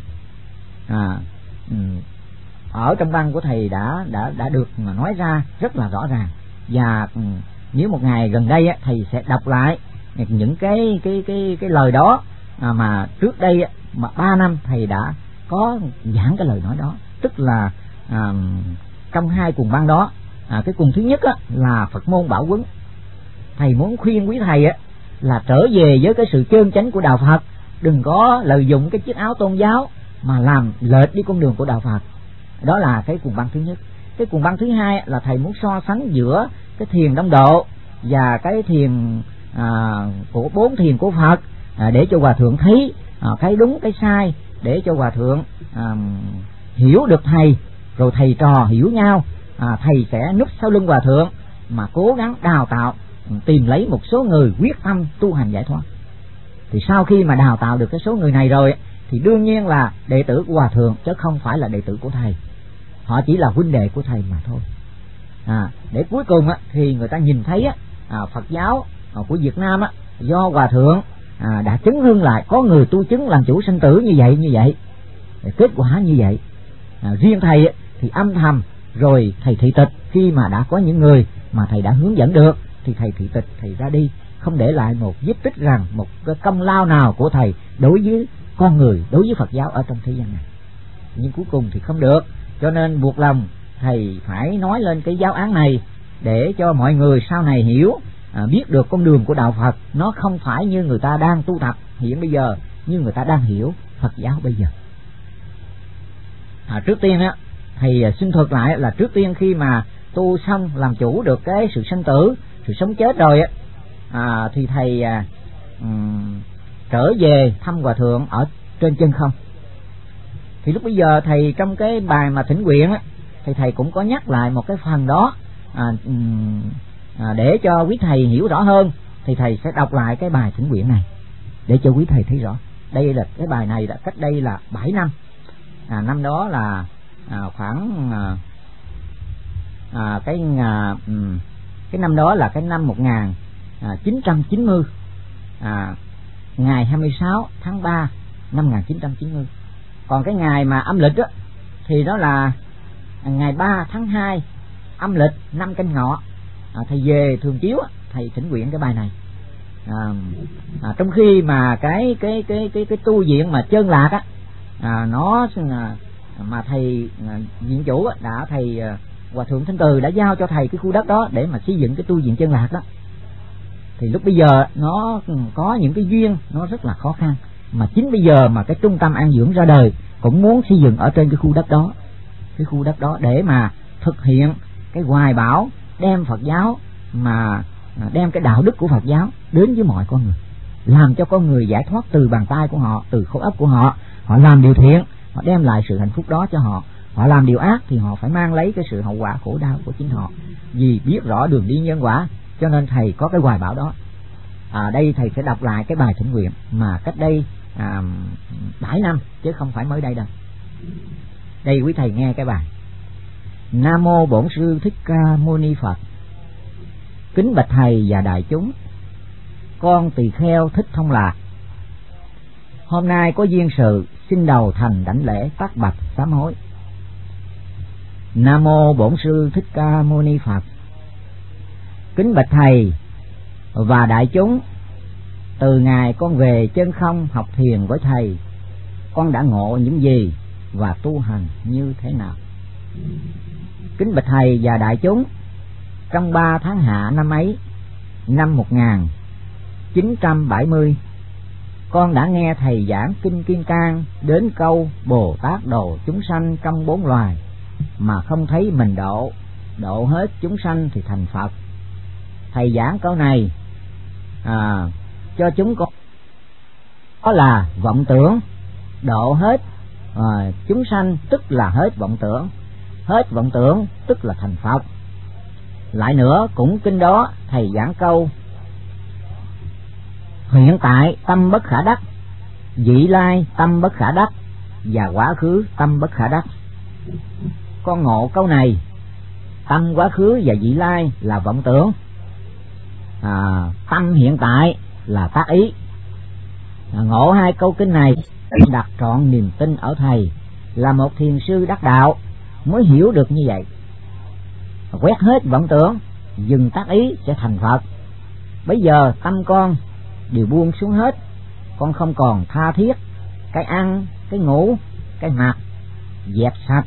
ở trong băng của thầy đã được nói ra rất là rõ ràng. Và nếu một ngày gần đây thầy sẽ đọc lại những cái lời đó mà trước đây mà 3 năm thầy đã có giảng cái lời nói đó. Tức là trong 2 cuồng băng đó, cái cuồng thứ nhất là Phật môn Bảo Huấn. Thầy muốn khuyên quý thầy là trở về với cái sự chân chánh của đạo Phật, đừng có lợi dụng cái chiếc áo tôn giáo mà làm lệch đi con đường của đạo Phật. Đó là cái cuồng băng thứ nhất. Cái cuồng băng thứ hai là thầy muốn so sánh giữa cái thiền Đông Độ và cái thiền của 4 thiền của Phật, để cho hòa thượng thấy cái đúng cái sai, để cho hòa thượng hiểu được thầy, rồi thầy trò hiểu nhau. Thầy sẽ núp sau lưng hòa thượng mà cố gắng đào tạo, tìm lấy một số người quyết tâm tu hành giải thoát. Thì sau khi mà đào tạo được cái số người này rồi thì đương nhiên là đệ tử của hòa thượng, chứ không phải là đệ tử của thầy. Họ chỉ là huynh đệ của thầy mà thôi. Để cuối cùng thì người ta nhìn thấy Phật giáo của Việt Nam do hòa thượng đã chứng hương lại, có người tu chứng làm chủ sinh tử như vậy, kết quả như vậy. Riêng thầy thì âm thầm, rồi thầy thị tịch. Khi mà đã có những người mà thầy đã hướng dẫn được thì thầy thị tịch, thầy ra đi, không để lại một vết tích rằng một cái công lao nào của thầy đối với con người, đối với Phật giáo ở trong thế gian này. Nhưng cuối cùng thì không được, cho nên buộc lòng thầy phải nói lên cái giáo án này để cho mọi người sau này hiểu, biết được con đường của đạo Phật nó không phải như người ta đang tu tập hiện bây giờ, như người ta đang hiểu Phật giáo bây giờ. Trước tiên thầy xin thuật lại là trước tiên khi mà tu xong làm chủ được cái sự sanh tử, sự sống chết rồi thì thầy trở về thăm hòa thượng ở trên chân không. Thì lúc bây giờ thầy trong cái bài mà thỉnh nguyện thì thầy cũng có nhắc lại một cái phần đó, để cho quý thầy hiểu rõ hơn. Thì thầy sẽ đọc lại cái bài thỉnh nguyện này để cho quý thầy thấy rõ. Đây là cái bài này đã cách đây là 7 năm. Năm đó là khoảng cái năm đó là cái năm 1990, ngày 26 tháng 3 năm 1990. Còn cái ngày mà âm lịch thì đó là ngày 3 tháng 2 âm lịch năm Canh Ngọ. Thầy về Thường Chiếu thầy thỉnh nguyện cái bài này. Trong khi mà cái tu viện mà Trơn Lạc nó mà thầy viện chủ đã thầy hòa thượng Thanh Từ đã giao cho thầy cái khu đất đó để mà xây dựng cái tu viện Trơn Lạc đó. Thì lúc bây giờ nó có những cái duyên nó rất là khó khăn, mà chính bây giờ mà cái trung tâm an dưỡng ra đời cũng muốn xây dựng ở trên cái khu đất đó. Cái khu đất đó để mà thực hiện cái hoài bão, đem Phật giáo mà đem cái đạo đức của Phật giáo đến với mọi con người, làm cho con người giải thoát từ bàn tay của họ, từ khối óc của họ. Họ làm điều thiện, họ đem lại sự hạnh phúc đó cho họ. Họ làm điều ác thì họ phải mang lấy cái sự hậu quả khổ đau của chính họ, vì biết rõ đường đi nhân quả. Cho nên thầy có cái hoài bão đó. Đây thầy sẽ đọc lại cái bài thỉnh nguyện mà cách đây 7 năm chứ không phải mới đây đâu. Đây quý thầy nghe cái bài. Nam mô Bổn Sư Thích Ca Mâu Ni Phật. Kính bạch thầy và đại chúng, con tỳ kheo Thích Thông Lạc hôm nay có duyên sự xin đầu thành đảnh lễ tác bạch sám hối. Nam mô Bổn Sư Thích Ca Mâu Ni Phật. Kính bạch thầy và đại chúng, từ ngày con về chân không học thiền với thầy, con đã ngộ những gì và tu hành như thế nào? Kính bạch thầy và đại chúng, trong 3 tháng hạ năm ấy, năm 1970, con đã nghe thầy giảng kinh Kim Cang đến câu Bồ Tát độ chúng sanh trong 4 loài mà không thấy mình độ hết chúng sanh thì thành Phật. Thầy giảng câu này cho chúng con đó là vọng tưởng, độ hết chúng sanh tức là hết vọng tưởng, hết vọng tưởng tức là thành Phật. Lại nữa cũng kinh đó thầy giảng câu hiện tại tâm bất khả đắc, vị lai tâm bất khả đắc và quá khứ tâm bất khả đắc. Con ngộ câu này, tâm quá khứ và vị lai là vọng tưởng, tâm hiện tại là tác ý. Ngộ hai câu kinh này, đặt trọn niềm tin ở thầy là một thiền sư đắc đạo mới hiểu được như vậy. Quét hết vọng tưởng, dừng tác ý sẽ thành Phật. Bây giờ tâm con đều buông xuống hết, con không còn tha thiết cái ăn, cái ngủ, cái mặc, dẹp sạch,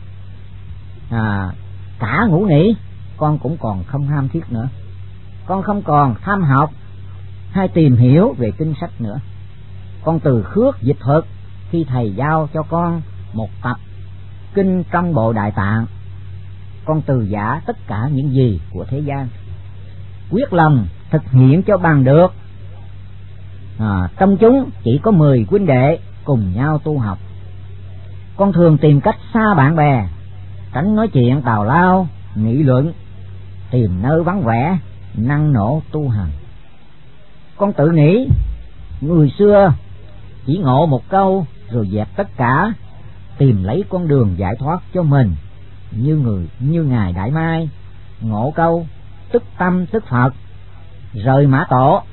cả ngủ nghỉ con cũng còn không ham thiết nữa. Con không còn tham học hay tìm hiểu về kinh sách nữa. Con từ khước dịch thuật khi thầy giao cho con một tập kinh trong bộ Đại Tạng. Con từ giả tất cả những gì của thế gian, quyết lòng thực hiện cho bằng được. Trong chúng chỉ có 10 huynh đệ cùng nhau tu học. Con thường tìm cách xa bạn bè, tránh nói chuyện tào lao, nghị luận, tìm nơi vắng vẻ, năng nổ tu hành. Con tự nghĩ người xưa chỉ ngộ một câu rồi dẹp tất cả, tìm lấy con đường giải thoát cho mình, như ngài Đại Mai ngộ câu tức tâm tức Phật, rời Mã Tổ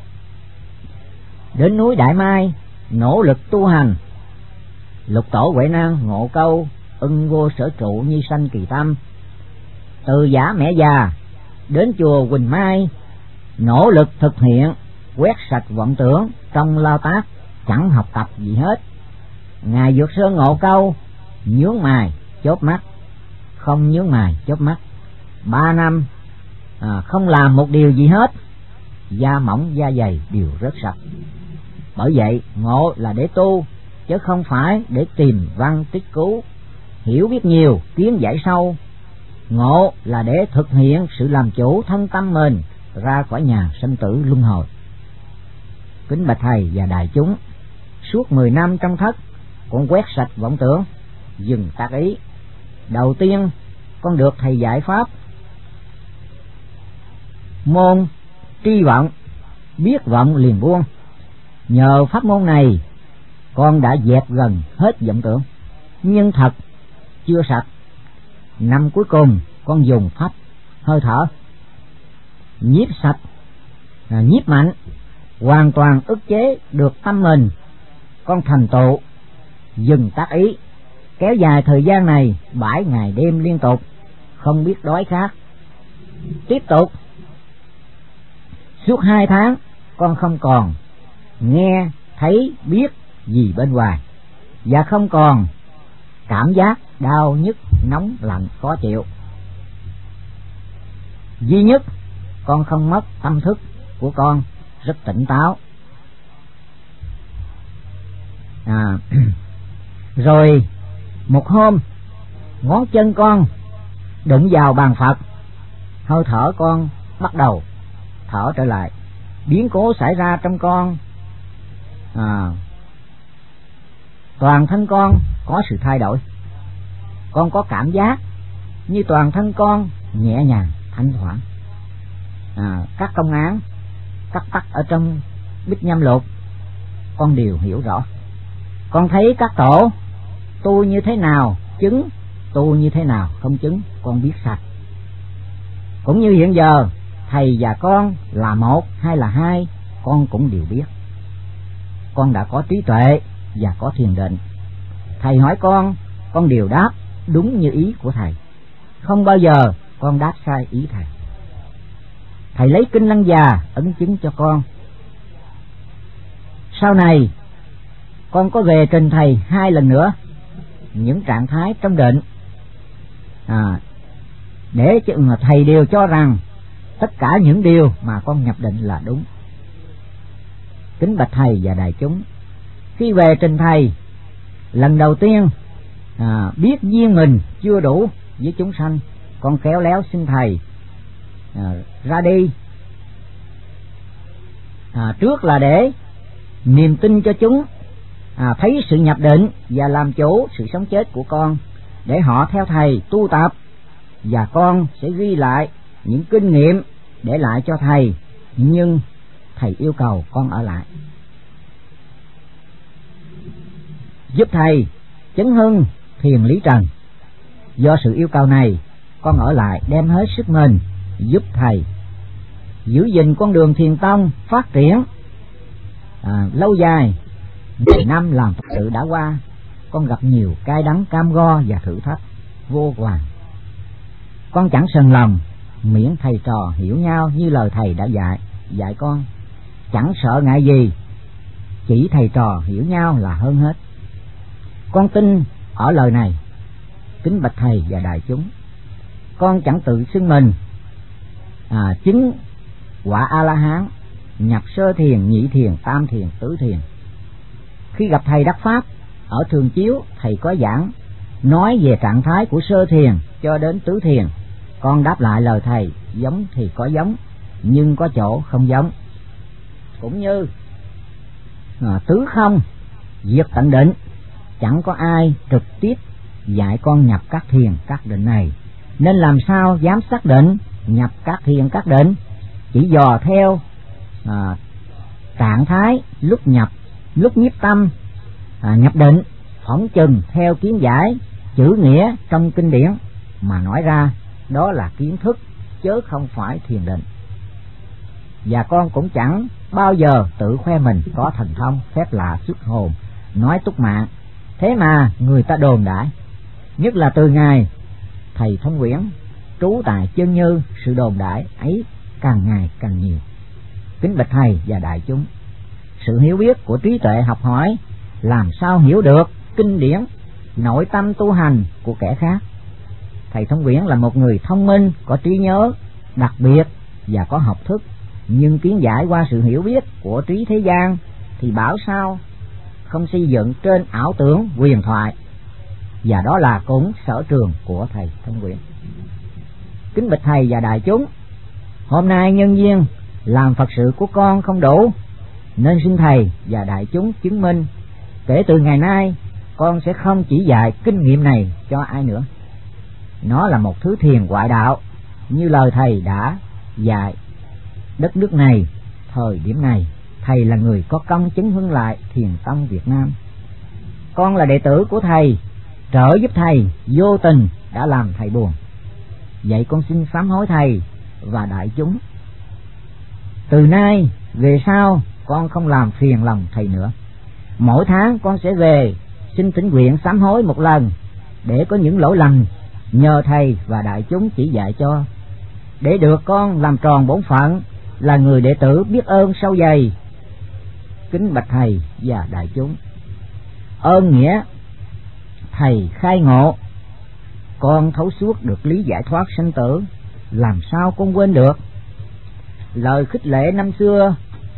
đến núi Đại Mai nỗ lực tu hành. Lục Tổ Huệ Năng ngộ câu ưng vô sở trụ như sanh kỳ tâm, từ giả mẹ già đến chùa Quỳnh Mai nỗ lực thực hiện, quét sạch vọng tưởng trong lao tác, chẳng học tập gì hết. Ngài Dược Sơn ngộ câu nhướng mày chớp mắt, không nhướng mày chớp mắt 3 năm không làm một điều gì hết, da mỏng da dày đều rất sạch. Bởi vậy ngộ là để tu, chứ không phải để tìm văn tích cứu, hiểu biết nhiều kiến giải sâu. Ngộ là để thực hiện sự làm chủ thân tâm mình ra khỏi nhà sinh tử luân hồi. Kính bạch thầy và đại chúng, suốt 10 năm trong thất, con quét sạch vọng tưởng, dừng tác ý. Đầu tiên con được thầy giải pháp môn tri vọng, biết vọng liền buông. Nhờ pháp môn này con đã dẹp gần hết vọng tưởng, nhưng thật chưa sạch. Năm cuối cùng con dùng pháp hơi thở nhiếp sạch, nhiếp mạnh, hoàn toàn ức chế được tâm mình. Con thành tựu dừng tác ý, kéo dài thời gian này 7 ngày đêm liên tục, không biết đói khát. Tiếp tục suốt 2 tháng con không còn nghe thấy biết gì bên ngoài, và không còn cảm giác đau nhức nóng lạnh khó chịu. Duy nhất con không mất tâm thức của con rất tỉnh táo. Rồi một hôm ngón chân con đụng vào bàn Phật, hơi thở con bắt đầu thở trở lại. Biến cố xảy ra trong con, toàn thân con có sự thay đổi. Con có cảm giác như toàn thân con nhẹ nhàng thanh thoảng. Các công án cắt tắc ở trong Bích Nhâm Lục con đều hiểu rõ. Con thấy các tổ tu như thế nào chứng, tu như thế nào không chứng, con biết sạch. Cũng như hiện giờ thầy và con là một hay là hai, con cũng đều biết. Con đã có trí tuệ và có thiền định. Thầy hỏi con đều đáp đúng như ý của thầy, không bao giờ con đáp sai ý thầy. Thầy lấy kinh Lăng Già ấn chứng cho con. Sau này con có về trình thầy 2 lần nữa những trạng thái trong định, để cho thầy đều cho rằng tất cả những điều mà con nhập định là đúng. Kính bạch thầy và đại chúng, khi về trình thầy lần đầu tiên, biết duyên mình chưa đủ với chúng sanh, con khéo léo xin thầy ra đi. Trước là để niềm tin cho chúng thấy sự nhập định và làm chủ sự sống chết của con, để họ theo thầy tu tập, và con sẽ ghi lại những kinh nghiệm để lại cho thầy. Nhưng thầy yêu cầu con ở lại giúp thầy chấn hưng thiền lý trần. Do sự yêu cầu này, con ở lại đem hết sức mình giúp thầy. giữ gìn con đường thiền tông phát triển lâu dài. 10 năm làm Phật sự đã qua, con gặp nhiều cay đắng cam go và thử thách vô vàn. Con chẳng sờn lòng, miễn thầy trò hiểu nhau như lời thầy đã dạy con, chẳng sợ ngại gì, chỉ thầy trò hiểu nhau là hơn hết. Con tin ở lời này. Kính bạch thầy và đại chúng, con chẳng tự xưng mình chứng quả A-la-hán, nhập sơ thiền, nhị thiền, tam thiền, tứ thiền. Khi gặp thầy Đắc Pháp ở Thường Chiếu, thầy có giảng nói về trạng thái của sơ thiền cho đến tứ thiền. Con đáp lại lời thầy, giống thì có giống, nhưng có chỗ không giống. Cũng như tứ không, diệt tận định, chẳng có ai trực tiếp dạy con nhập các thiền các định này, nên làm sao dám xác định nhập các thiền các định. Chỉ dò theo trạng thái lúc nhập, lúc nhiếp tâm nhập định, phỏng chừng theo kiến giải chữ nghĩa trong kinh điển mà nói ra, đó là kiến thức chớ không phải thiền định. Và con cũng chẳng bao giờ tự khoe mình có thần thông phép lạ xuất hồn, nói túc mạng. Thế mà người ta đồn đãi, nhất là từ ngày thầy Thông Quyển trú tại Chân Như, sự đồn đãi ấy càng ngày càng nhiều. Kính bạch thầy và đại chúng, sự hiểu biết của trí tuệ học hỏi làm sao hiểu được kinh điển nội tâm tu hành của kẻ khác. Thầy Thông Quyển là một người thông minh, có trí nhớ đặc biệt và có học thức, nhưng kiến giải qua sự hiểu biết của trí thế gian thì bảo sao không xây dựng trên ảo tưởng huyền thoại, và đó là cũng sở trường của thầy Thông Quyển. Kính bạch thầy và đại chúng, hôm nay nhân duyên làm Phật sự của con không đủ, nên xin thầy và đại chúng chứng minh, kể từ ngày nay con sẽ không chỉ dạy kinh nghiệm này cho ai nữa. Nó là một thứ thiền ngoại đạo, như lời thầy đã dạy. Đất nước này, thời điểm này, thầy là người có công chứng hưng lại thiền tông Việt Nam. Con là đệ tử của thầy, trợ giúp thầy, vô tình đã làm thầy buồn. Vậy con xin sám hối thầy và đại chúng. Từ nay về sau con không làm phiền lòng thầy nữa. Mỗi tháng con sẽ về xin thỉnh nguyện sám hối một lần, để có những lỗi lầm nhờ thầy và đại chúng chỉ dạy cho, để được con làm tròn bổn phận là người đệ tử biết ơn sâu dày. Kính bạch thầy và đại chúng, ơn nghĩa thầy khai ngộ, con thấu suốt được lý giải thoát sanh tử, làm sao con quên được. Lời khích lệ năm xưa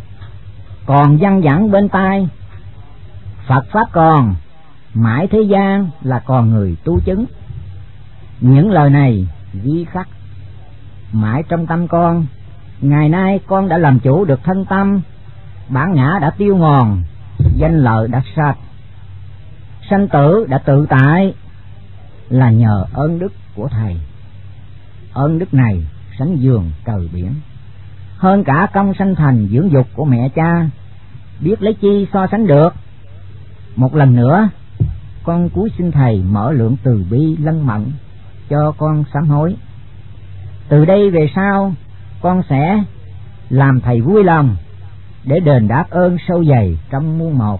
còn văng vẳng bên tai, Phật pháp còn mãi thế gian là còn người tu chứng. Những lời này ghi khắc mãi trong tâm con. Ngày nay con đã làm chủ được thân tâm, bản ngã đã tiêu mòn, danh lợi đã sạch, sanh tử đã tự tại, là nhờ ơn đức của thầy. Ơn đức này sánh giường trời biển, hơn cả công sanh thành dưỡng dục của mẹ cha, biết lấy chi so sánh được. Một lần nữa con cúi xin thầy mở lượng từ bi lân mẫn cho con sám hối. Từ đây về sau con sẽ làm thầy vui lòng, để đền đáp ơn sâu dày trong muôn một.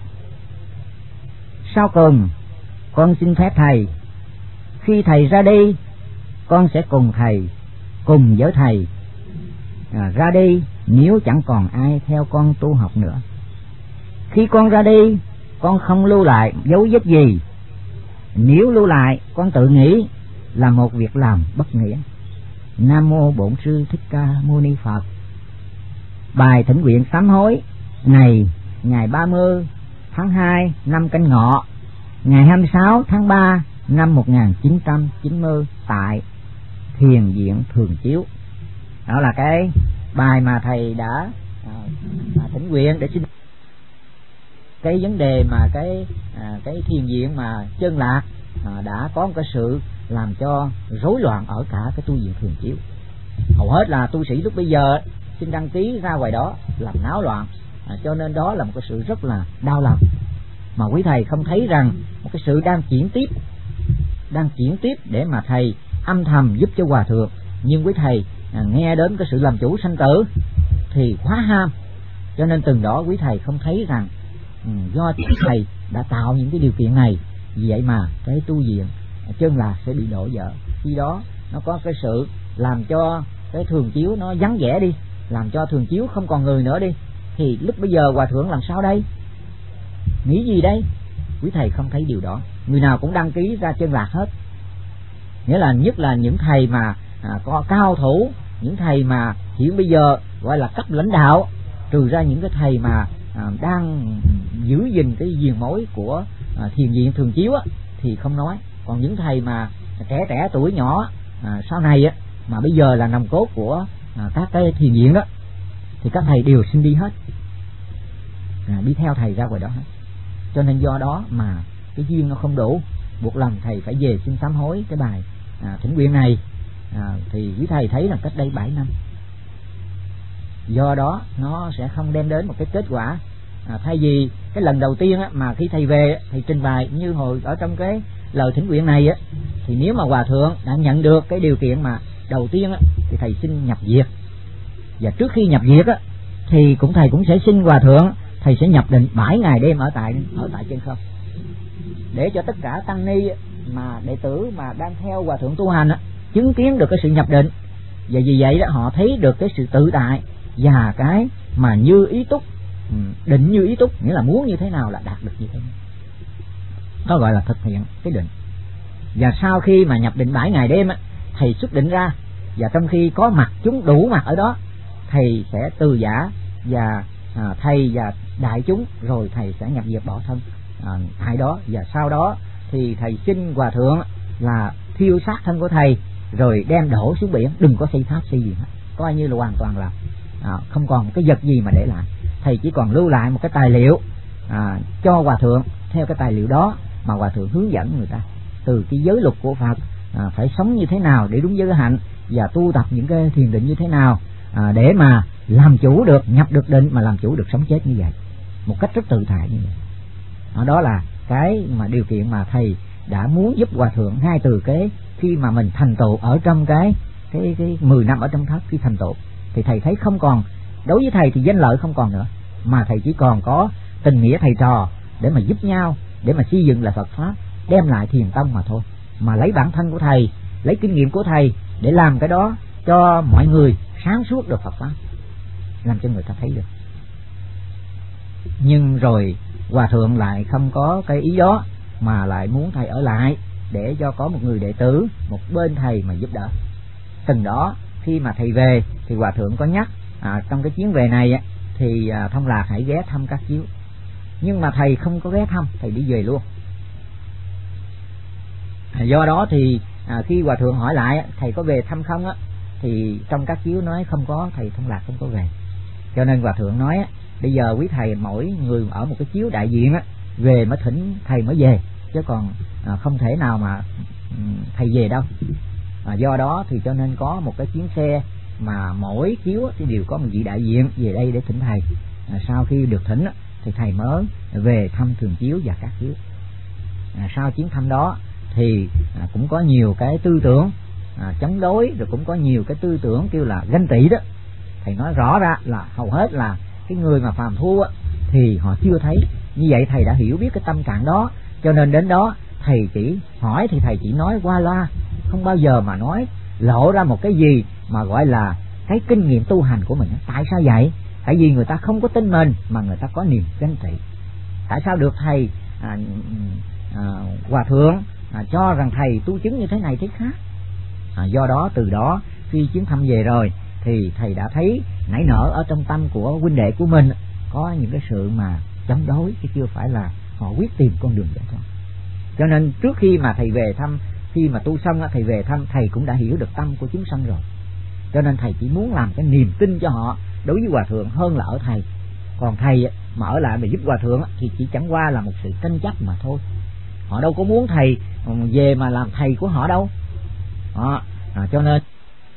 Sau cùng con xin phép thầy, khi thầy ra đi, con sẽ cùng với thầy ra đi, nếu chẳng còn ai theo con tu học nữa. Khi con ra đi, con không lưu lại dấu vết gì. Nếu lưu lại, con tự nghĩ là một việc làm bất nghĩa. Nam mô Bổn Sư Thích Ca Mâu Ni Phật. Bài thỉnh nguyện sám hối này ngày 30 tháng 2 năm Canh Ngọ, ngày 26 tháng 3 năm 1990 tại Thiền viện Thường Chiếu. Đó là cái bài mà thầy đã thỉnh nguyện để xin cái vấn đề mà cái thiền viện mà Chân Lạc đã có một cái sự làm cho rối loạn ở cả cái tu viện Thường Chiếu. Hầu hết là tu sĩ lúc bây giờ xin đăng ký ra ngoài đó làm náo loạn, cho nên đó là một cái sự rất là đau lòng. Mà quý thầy không thấy rằng một cái sự đang chuyển tiếp để mà thầy âm thầm giúp cho hòa thượng, nhưng quý thầy nghe đến cái sự làm chủ sanh tử thì quá ham, cho nên từng đó quý thầy không thấy rằng do thầy đã tạo những cái điều kiện này, vì vậy mà cái tu viện Chân Lạc sẽ bị đổ vỡ. Khi đó nó có cái sự làm cho cái thường chiếu nó vắng vẻ đi, làm cho thường chiếu không còn người nữa đi, thì lúc bây giờ hòa thượng làm sao đây, nghĩ gì đây? Quý thầy không thấy điều đó. Người nào cũng đăng ký ra Chân Lạc hết, nghĩa là nhất là những thầy mà có cao thủ, những thầy mà hiện bây giờ gọi là cấp lãnh đạo, trừ ra những cái thầy mà đang giữ gìn cái viền mối của thiền viện Thường Chiếu á, thì không nói. Còn những thầy mà trẻ tuổi nhỏ sau này á, mà bây giờ là nòng cốt của các cái thiền viện đó, thì các thầy đều xin đi hết, đi theo thầy ra ngoài đó hết. Cho nên do đó mà cái duyên nó không đủ, buộc lòng thầy phải về xin sám hối cái bài thỉnh nguyện này. Thì quý thầy thấy là cách đây 7 năm, do đó nó sẽ không đem đến một cái kết quả. Thay vì cái lần đầu tiên á, mà khi thầy về thầy trình bày như hồi ở trong cái lời thỉnh nguyện này á, thì nếu mà hòa thượng đã nhận được cái điều kiện mà đầu tiên á, thì thầy xin nhập viện. Và trước khi nhập viện á, thì thầy cũng sẽ xin hòa thượng thầy sẽ nhập định 7 ngày đêm ở tại trên không, để cho tất cả tăng ni mà đệ tử mà đang theo hòa thượng tu hành á, chứng kiến được cái sự nhập định. Và vì vậy đó họ thấy được cái sự tự tại và cái mà như ý túc, định như ý túc, nghĩa là muốn như thế nào là đạt được như thế. Đó gọi là thực hiện cái định. Và sau khi mà nhập định 7 ngày đêm á, thầy xuất định ra, và trong khi có mặt chúng đủ mặt ở đó, thầy sẽ từ giả và thầy và đại chúng, rồi thầy sẽ nhập diệt bỏ thân tại đó. Và sau đó thì thầy xin hòa thượng là thiêu xác thân của thầy, rồi đem đổ xuống biển, đừng có xây tháp xây gì hết, coi như là hoàn toàn là không còn cái vật gì mà để lại. Thầy chỉ còn lưu lại một cái tài liệu cho hòa thượng, theo cái tài liệu đó mà hòa thượng hướng dẫn người ta từ cái giới luật của Phật, phải sống như thế nào để đúng giới hạnh, và tu tập những cái thiền định như thế nào để mà làm chủ được, nhập được định mà làm chủ được sống chết như vậy, một cách rất tự tại như vậy. Đó là cái mà điều kiện mà thầy đã muốn giúp hòa thượng ngay từ cái khi mà mình thành tựu ở trong cái 10 năm ở trong thất. Khi thành tựu thì thầy thấy không còn, đối với thầy thì danh lợi không còn nữa, mà thầy chỉ còn có tình nghĩa thầy trò để mà giúp nhau, để mà xây dựng lại Phật pháp, đem lại thiền tông mà thôi. Mà lấy bản thân của thầy, lấy kinh nghiệm của thầy để làm cái đó cho mọi người sáng suốt được Phật pháp, làm cho người ta thấy được. Nhưng rồi hòa thượng lại không có cái ý đó, mà lại muốn thầy ở lại để cho có một người đệ tử một bên thầy mà giúp đỡ. Từng đó khi mà thầy về thì hòa thượng có nhắc trong cái chuyến về này thì Thông Lạc hãy ghé thăm các chiếu. Nhưng mà thầy không có ghé thăm, thầy đi về luôn. Do đó thì khi hòa thượng hỏi lại thầy có về thăm không á, thì trong các chiếu nói không có, thầy Thông Lạc không có về. Cho nên hòa thượng nói bây giờ quý thầy mỗi người ở một cái chiếu đại diện về mới thỉnh thầy mới về, chứ còn không thể nào mà thầy về đâu. Do đó thì cho nên có một cái chuyến xe mà mỗi chiếu thì đều có một vị đại diện về đây để thỉnh thầy. Sau khi được thỉnh thì thầy mới về thăm Thường Chiếu và các chiếu. Sau chuyến thăm đó thì cũng có nhiều cái tư tưởng chống đối, rồi cũng có nhiều cái tư tưởng kêu là ganh tị đó. Thầy nói rõ ra là hầu hết là cái người mà phàm phu thì họ chưa thấy. Như vậy thầy đã hiểu biết cái tâm trạng đó, cho nên đến đó thầy chỉ hỏi thì thầy chỉ nói qua loa, không bao giờ mà nói lộ ra một cái gì mà gọi là cái kinh nghiệm tu hành của mình. Tại sao vậy? Tại vì người ta không có tin mình mà người ta có niềm ganh tị. Tại sao được thầy hòa thượng cho rằng thầy tu chứng như thế này thế khác? Do đó từ đó khi chuyến thăm về rồi thì thầy đã thấy nảy nở ở trong tâm của huynh đệ của mình có những cái sự mà chống đối, chứ chưa phải là họ quyết tìm con đường giải thoát. Cho nên trước khi mà thầy về thăm, khi mà tu xong thầy về thăm, thầy cũng đã hiểu được tâm của chúng sanh rồi. Cho nên thầy chỉ muốn làm cái niềm tin cho họ đối với hòa thượng hơn là ở thầy. Còn thầy mà ở lại mà giúp hòa thượng thì chỉ chẳng qua là một sự tranh chấp mà thôi. Họ đâu có muốn thầy về mà làm thầy của họ đâu. Cho nên